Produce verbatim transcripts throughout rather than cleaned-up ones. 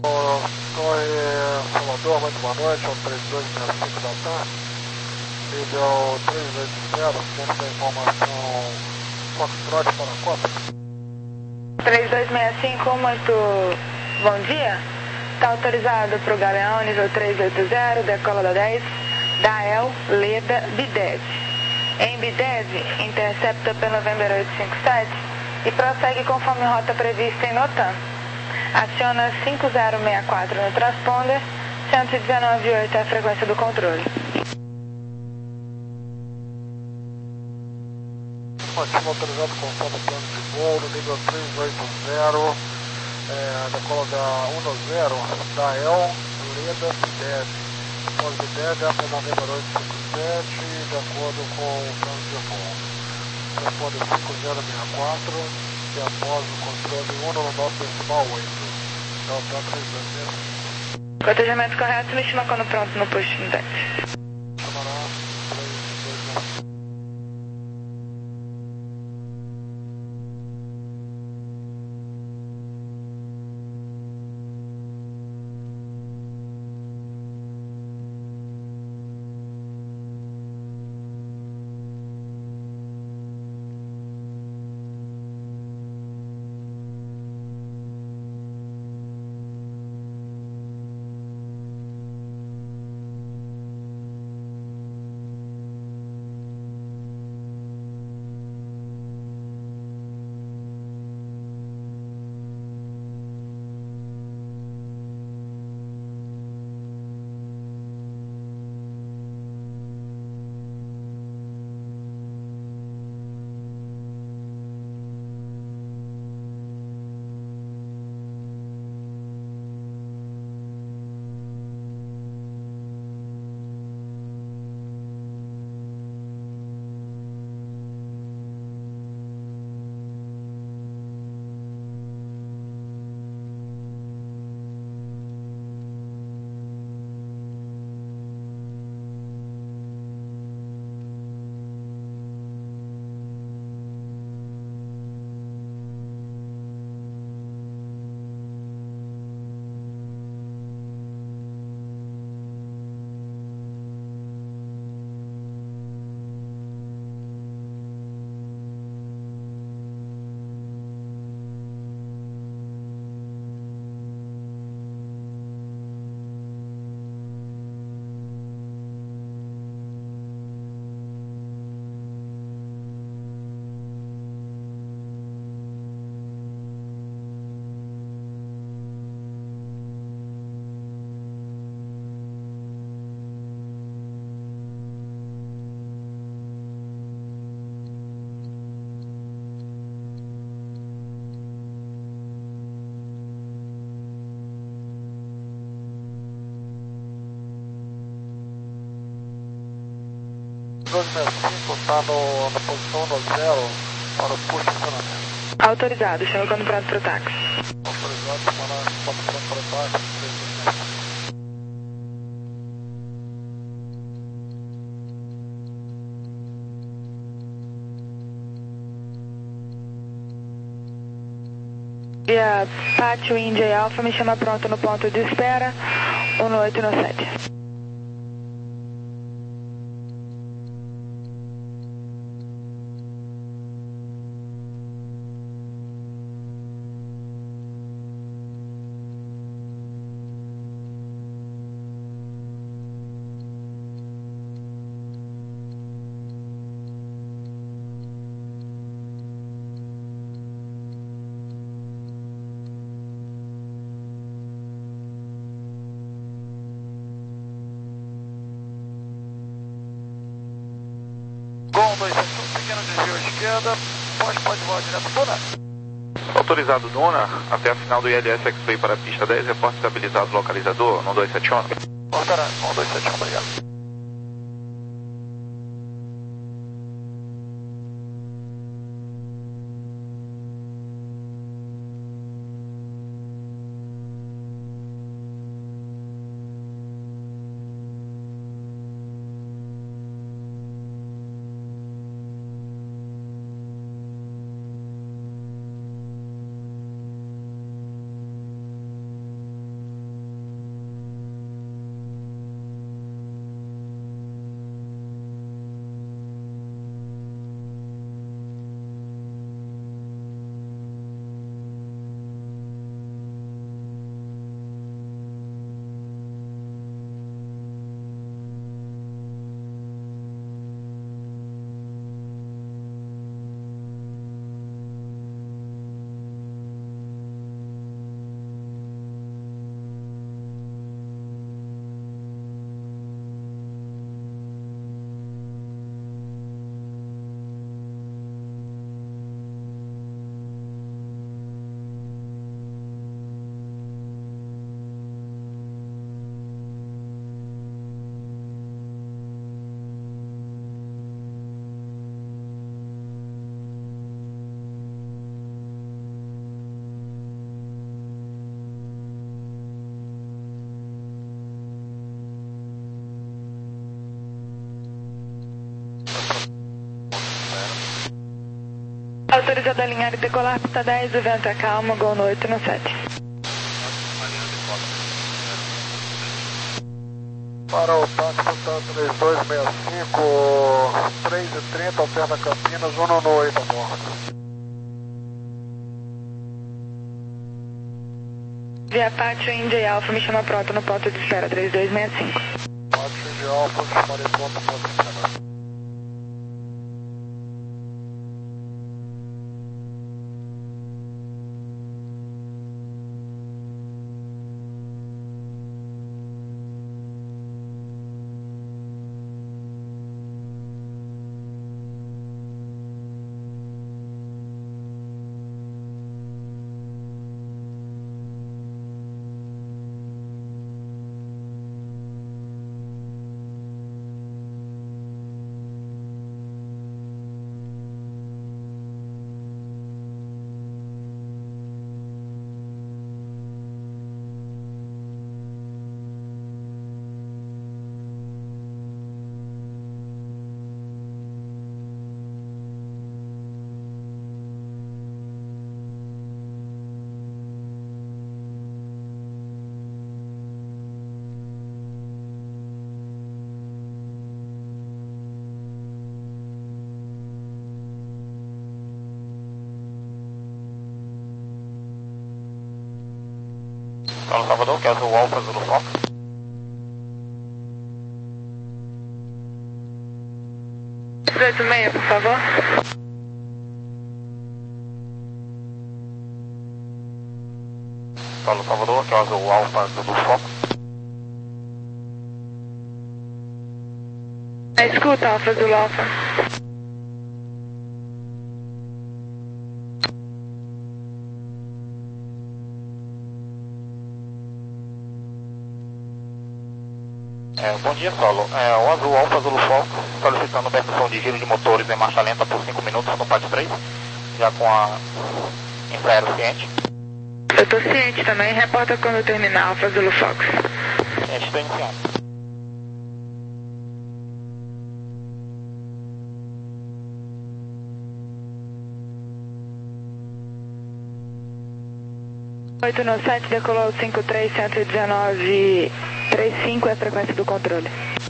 Torre Salvador, muito boa noite, é o três dois seis cinco da tarde, nível três oito zero, dentro da informação Foxtrot para a Copa. três dois seis cinco, muito bom dia. Está autorizado para o Galeão, nível três oito zero, decola da dez, Dael, Leda, Bideve. Em Bideve, intercepta pelo November oito cinco sete e prossegue conforme rota prevista em Notan. Aciona cinco zero seis quatro no transponder, cento e dezenove vírgula oito é a frequência do controle. Motivo autorizado conforme plano de voo, no nível três oito zero, é, decola da um zero, Dael, Leda, Bideve. Após Bideve, até November oito cinco sete, de acordo com o plano de voo. Transponder cinco zero seis quatro e após o controle um no nosso decimal oito. Delta três dois seis cinco. Cotejamento correto, me chama quando pronto no posto no teste. Chamará três dois seis cinco. dois seis cinco está no, na posição no zero para o push funcionamento. Autorizado, chama quando pronto para o táxi. Autorizado, chamar quando pronto para o táxi, três dois seis cinco. E a Pátio India Alpha me chama pronto no ponto de espera, um no oito e no sete. Gol dois sete um, pequeno desvio à esquerda, pode, pode voar direto Duna. Autorizado Duna, até a final do I L S X-Ray para a pista dez, reporte estabilizado localizador, um dois sete um. Portará, um dois sete um, obrigado. Autorizado a alinhar e decolar, pista dez, o vento é calmo, gol no oito no sete. Para o táxi, tá três dois seis cinco, três e trinta, alterna Campinas, um no oito, amor. Via Pátio India e Alfa, me chama pronto no ponto de espera, três dois seis cinco. Pátio India e Alfa, chamarei pronto no ponto de espera. Carlos Salvador, quer o Alfa Zulu Fox? dezoito seis, por favor. Carlos Salvador, quer o Alfa Zulu Fox? Ah, escuta, Alfa Zulu Alfa. É, bom dia, Solo. É, o Azul Alfa Zulu Fox solicitando redução de giro de motores em marcha lenta por cinco minutos no pátio três, já com a infraero ciente. Eu tô ciente também, reporta quando terminar, Alfa Zulu Fox. Ciente, estou iniciando. oito no sete, decolou cinco três, cento e dezenove, trinta e cinco é a frequência do controle.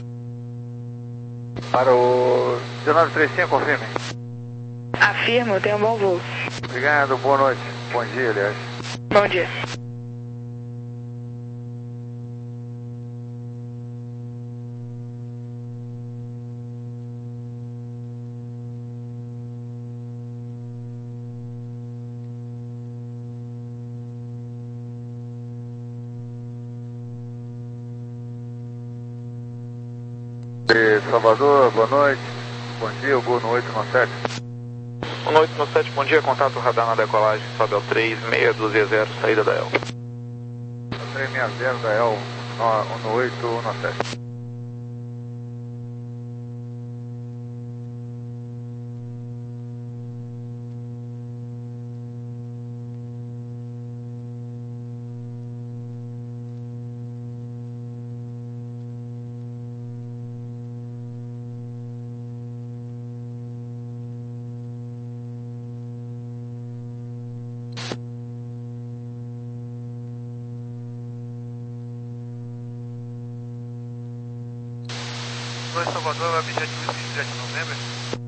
Para o dezenove trinta e cinco, confirme. Afirmo, tenha um bom voo. Obrigado, boa noite. Bom dia, aliás. Bom dia. Salvador, boa noite. Bom dia, o gol no oito no sete. No oito no sete, bom dia, contato radar na decolagem, sobe ao três seis dois zero, saída da E L. três seis zero da E L, um no oito, um no sete. dois Salvador, objetivo Juliette November.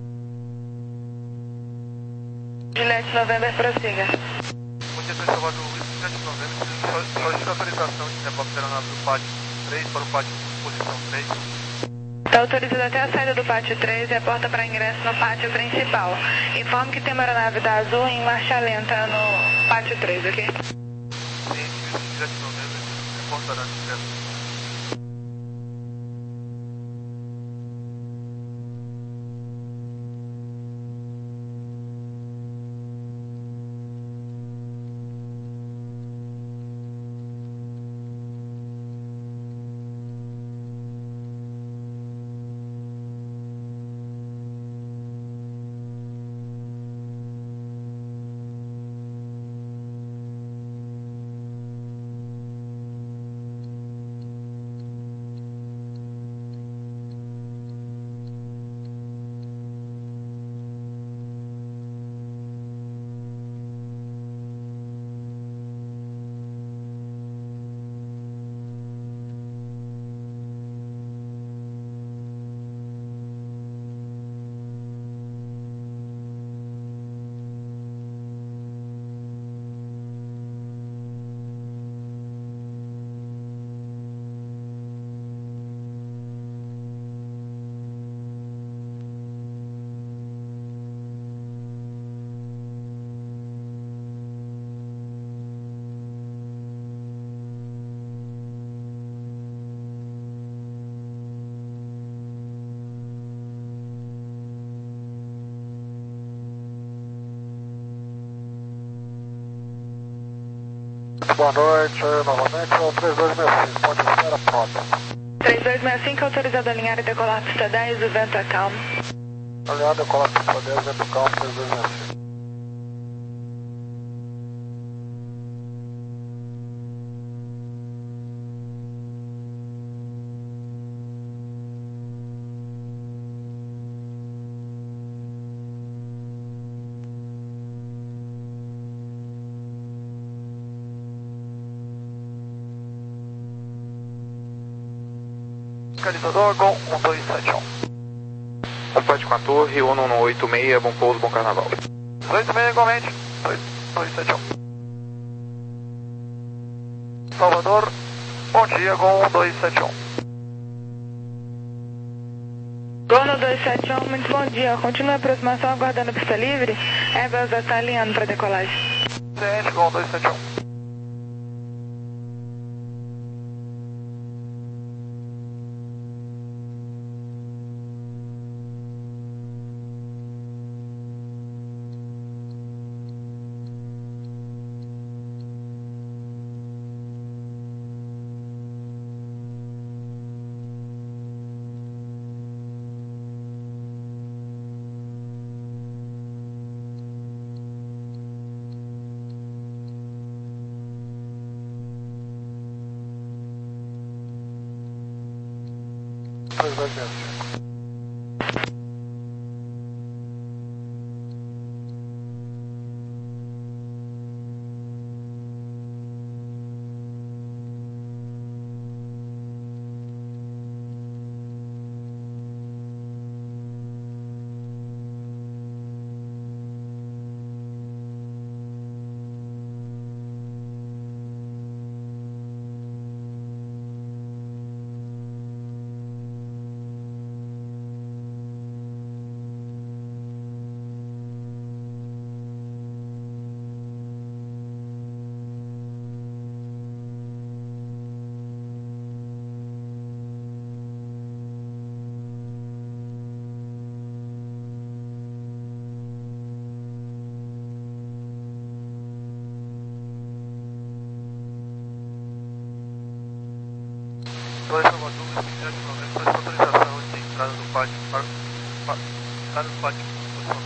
Juliette November, prossiga. Bom dia, dois Salvador, Juliette November. Solicito autorização de reboque da aeronave do pátio três para o pátio posição três. Está autorizado até a saída do pátio três e a porta para ingresso no pátio principal. Informe que tem uma aeronave da Azul em marcha lenta no pátio três, ok? Sim, Juliette November, reportará de ingresso. Boa noite, novamente, é o três dois seis cinco, pode ser a pronta. três dois seis cinco, autorizado a alinhar e decolar pista dez, o vento é calmo. Alinhar, decolar pista dez, vento calmo, três dois seis cinco. Localizador Gol um dois sete um. Combate com a torre, um um oito seis, bom pouso, bom carnaval. dois seis igualmente, dois dois sete um. Salvador, bom dia, Gol um dois sete um. Gol no dois sete um, muito bom dia. Continua a aproximação aguardando a pista livre. Airbus já está alinhando para decolagem. Ciente, Gol um dois sete um. três dois seis cinco. dois Salvador, vinte e sete novembro, autorização de entrada do pátio para pa, entrada do pátio posição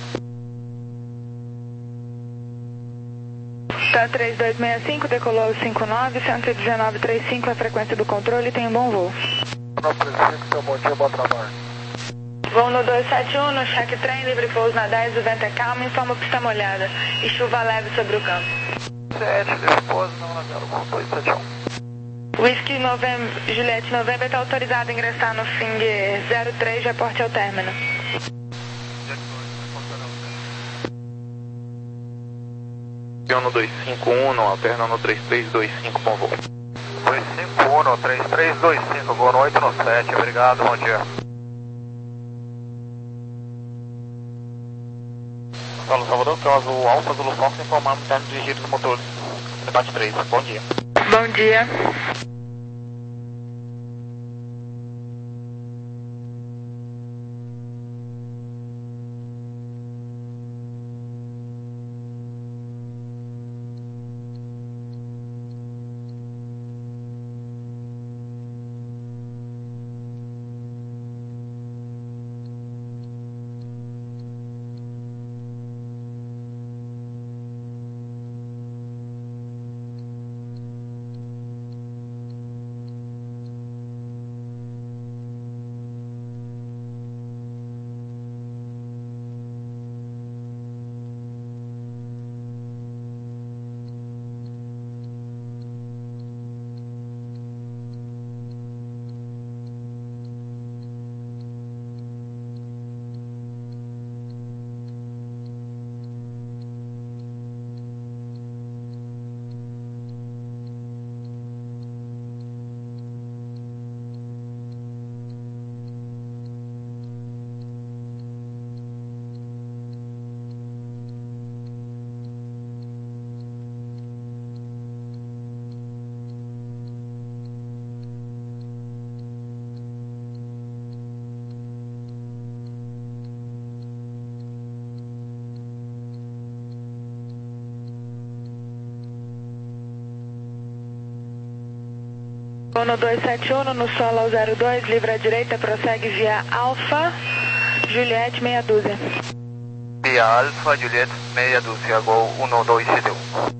três. Tá três dois seis cinco, decolou cinco nove, cento e dezenove trinta e cinco, a frequência do controle, tem um bom voo. nove três cinco, seu bom dia, bom trabalho. Voo no dois sete um, no check trem, livre pouso na dez, o vento é calmo, informa pista molhada e chuva leve sobre o campo. Ciente, livre pouso, não na zero, Gol dois sete um. Whisky November, Juliette November está autorizado a ingressar no Finger zero três, reporte ao término. No dois cinco um, alterna no três três dois cinco, bom voo. dois cinco um, três três dois cinco, Gol no oito no sete, obrigado, bom dia. Solo Salvador, que é o azul Alfa, Zulu Fox, informando termo de giro dos motores. Debate três, bom dia. Bom dia. um dois sete um no solo zero dois, livre à direita, prossegue via Alfa, Juliette, meia dúzia. Via Alfa, Juliette, meia dúzia, Gol um dois sete um.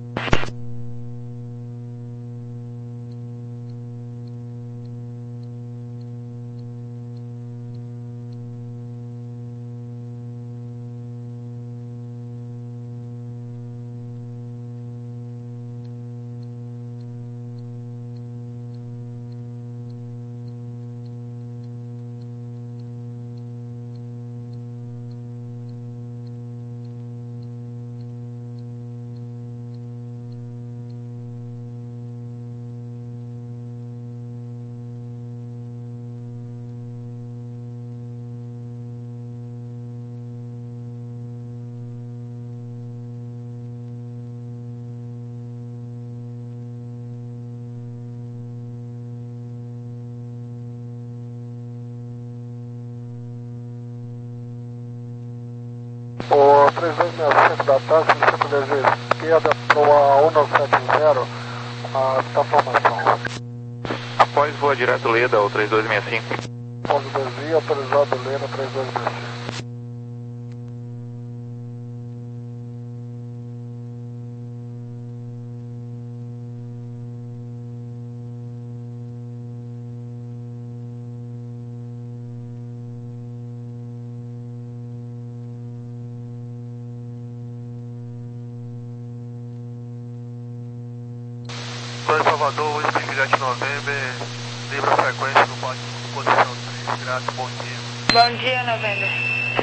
O três dois seis cinco da taxa, centro de esquerda para o um nove sete zero, está a formação. Após voa direto Leda, o três dois seis cinco. Pouso desvio, autorizado Leda, três dois seis cinco. Plano Salvador, Whisky Juliette November, livre a frequência no pátio, posição três, graças, bom dia. Bom dia, November.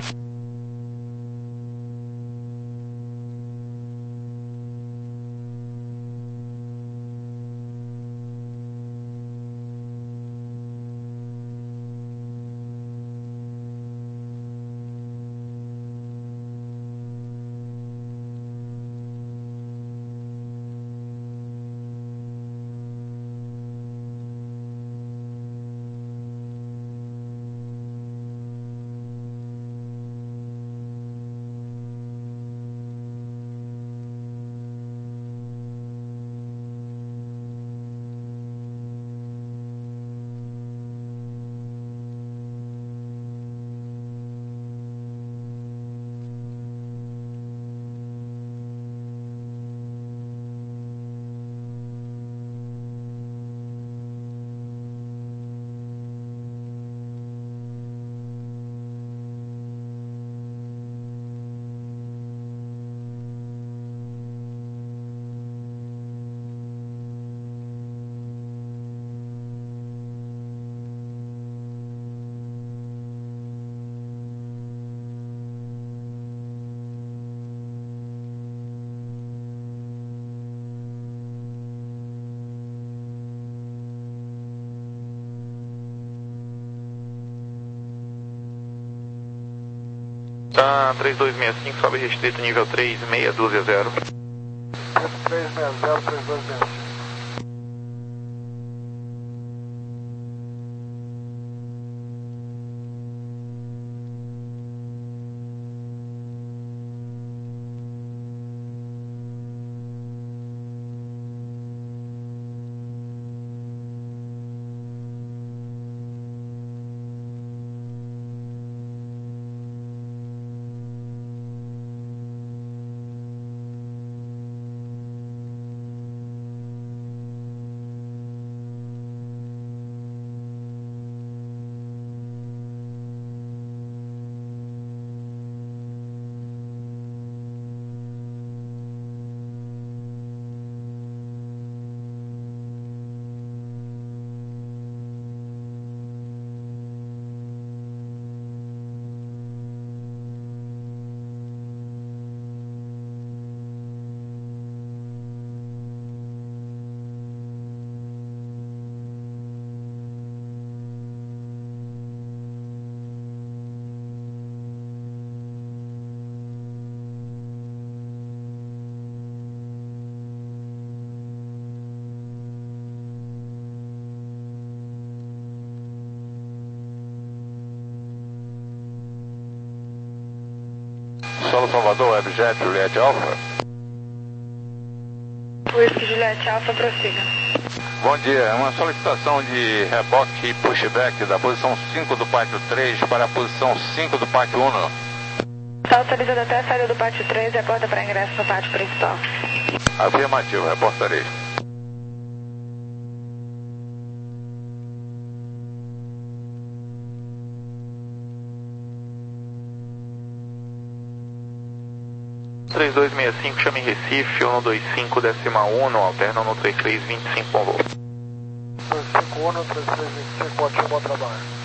Tá, três dois seis cinco, sobe restrito, nível três, meia dúzia zero. três seis zero, três dois seis cinco. Solo Salvador, Webjet, Juliette Alpha. Whisky Juliette Alpha, prossiga. Bom dia, é uma solicitação de reboque e pushback da posição cinco do pátio três para a posição cinco do pátio um. Está autorizado até a saída do pátio três e a porta para ingresso no pátio principal. Afirmativo, reportarei. três dois seis cinco, chame Recife, um dois cinco, décima um, alterna no três três vinte e cinco, por favor. dois cinco um, três três vinte e cinco, ótimo, bom trabalho.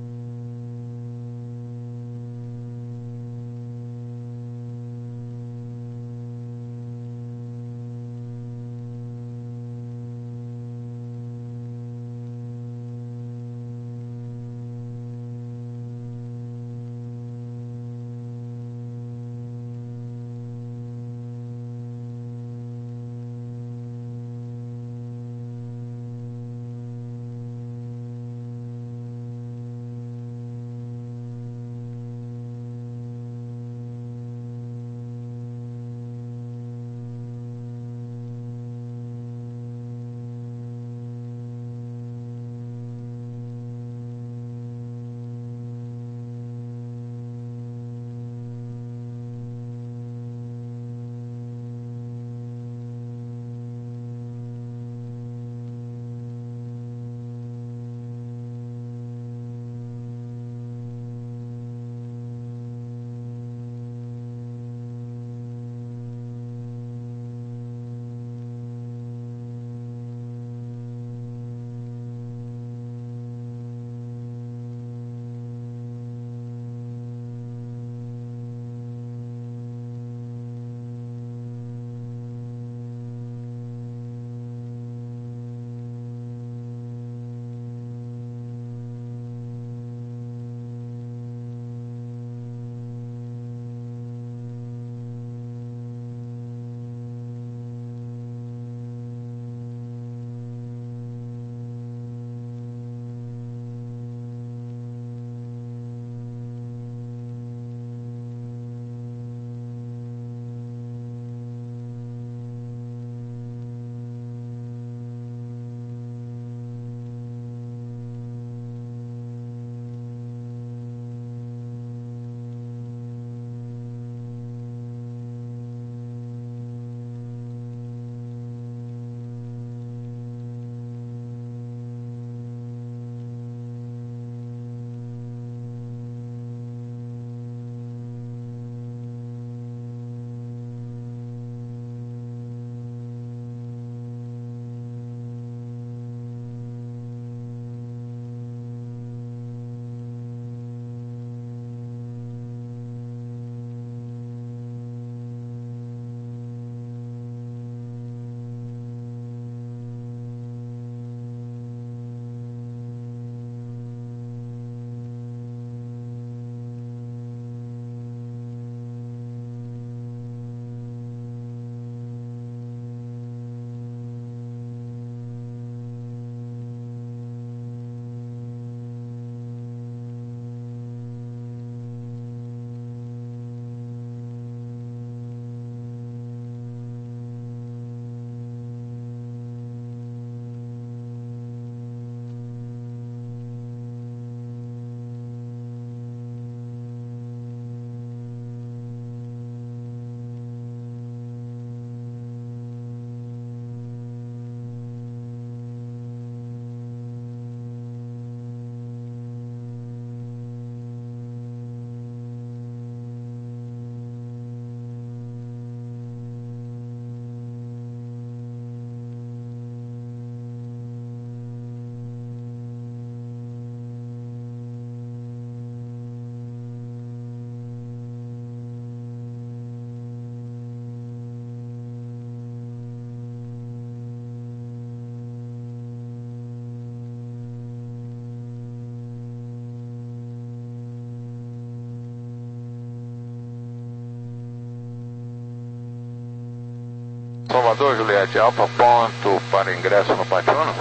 Salvador, Juliette, Alfa ponto para ingresso no pátio um.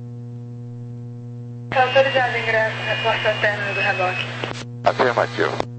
Está autorizado o ingresso, reforço ao término do reboque. Afirmativo.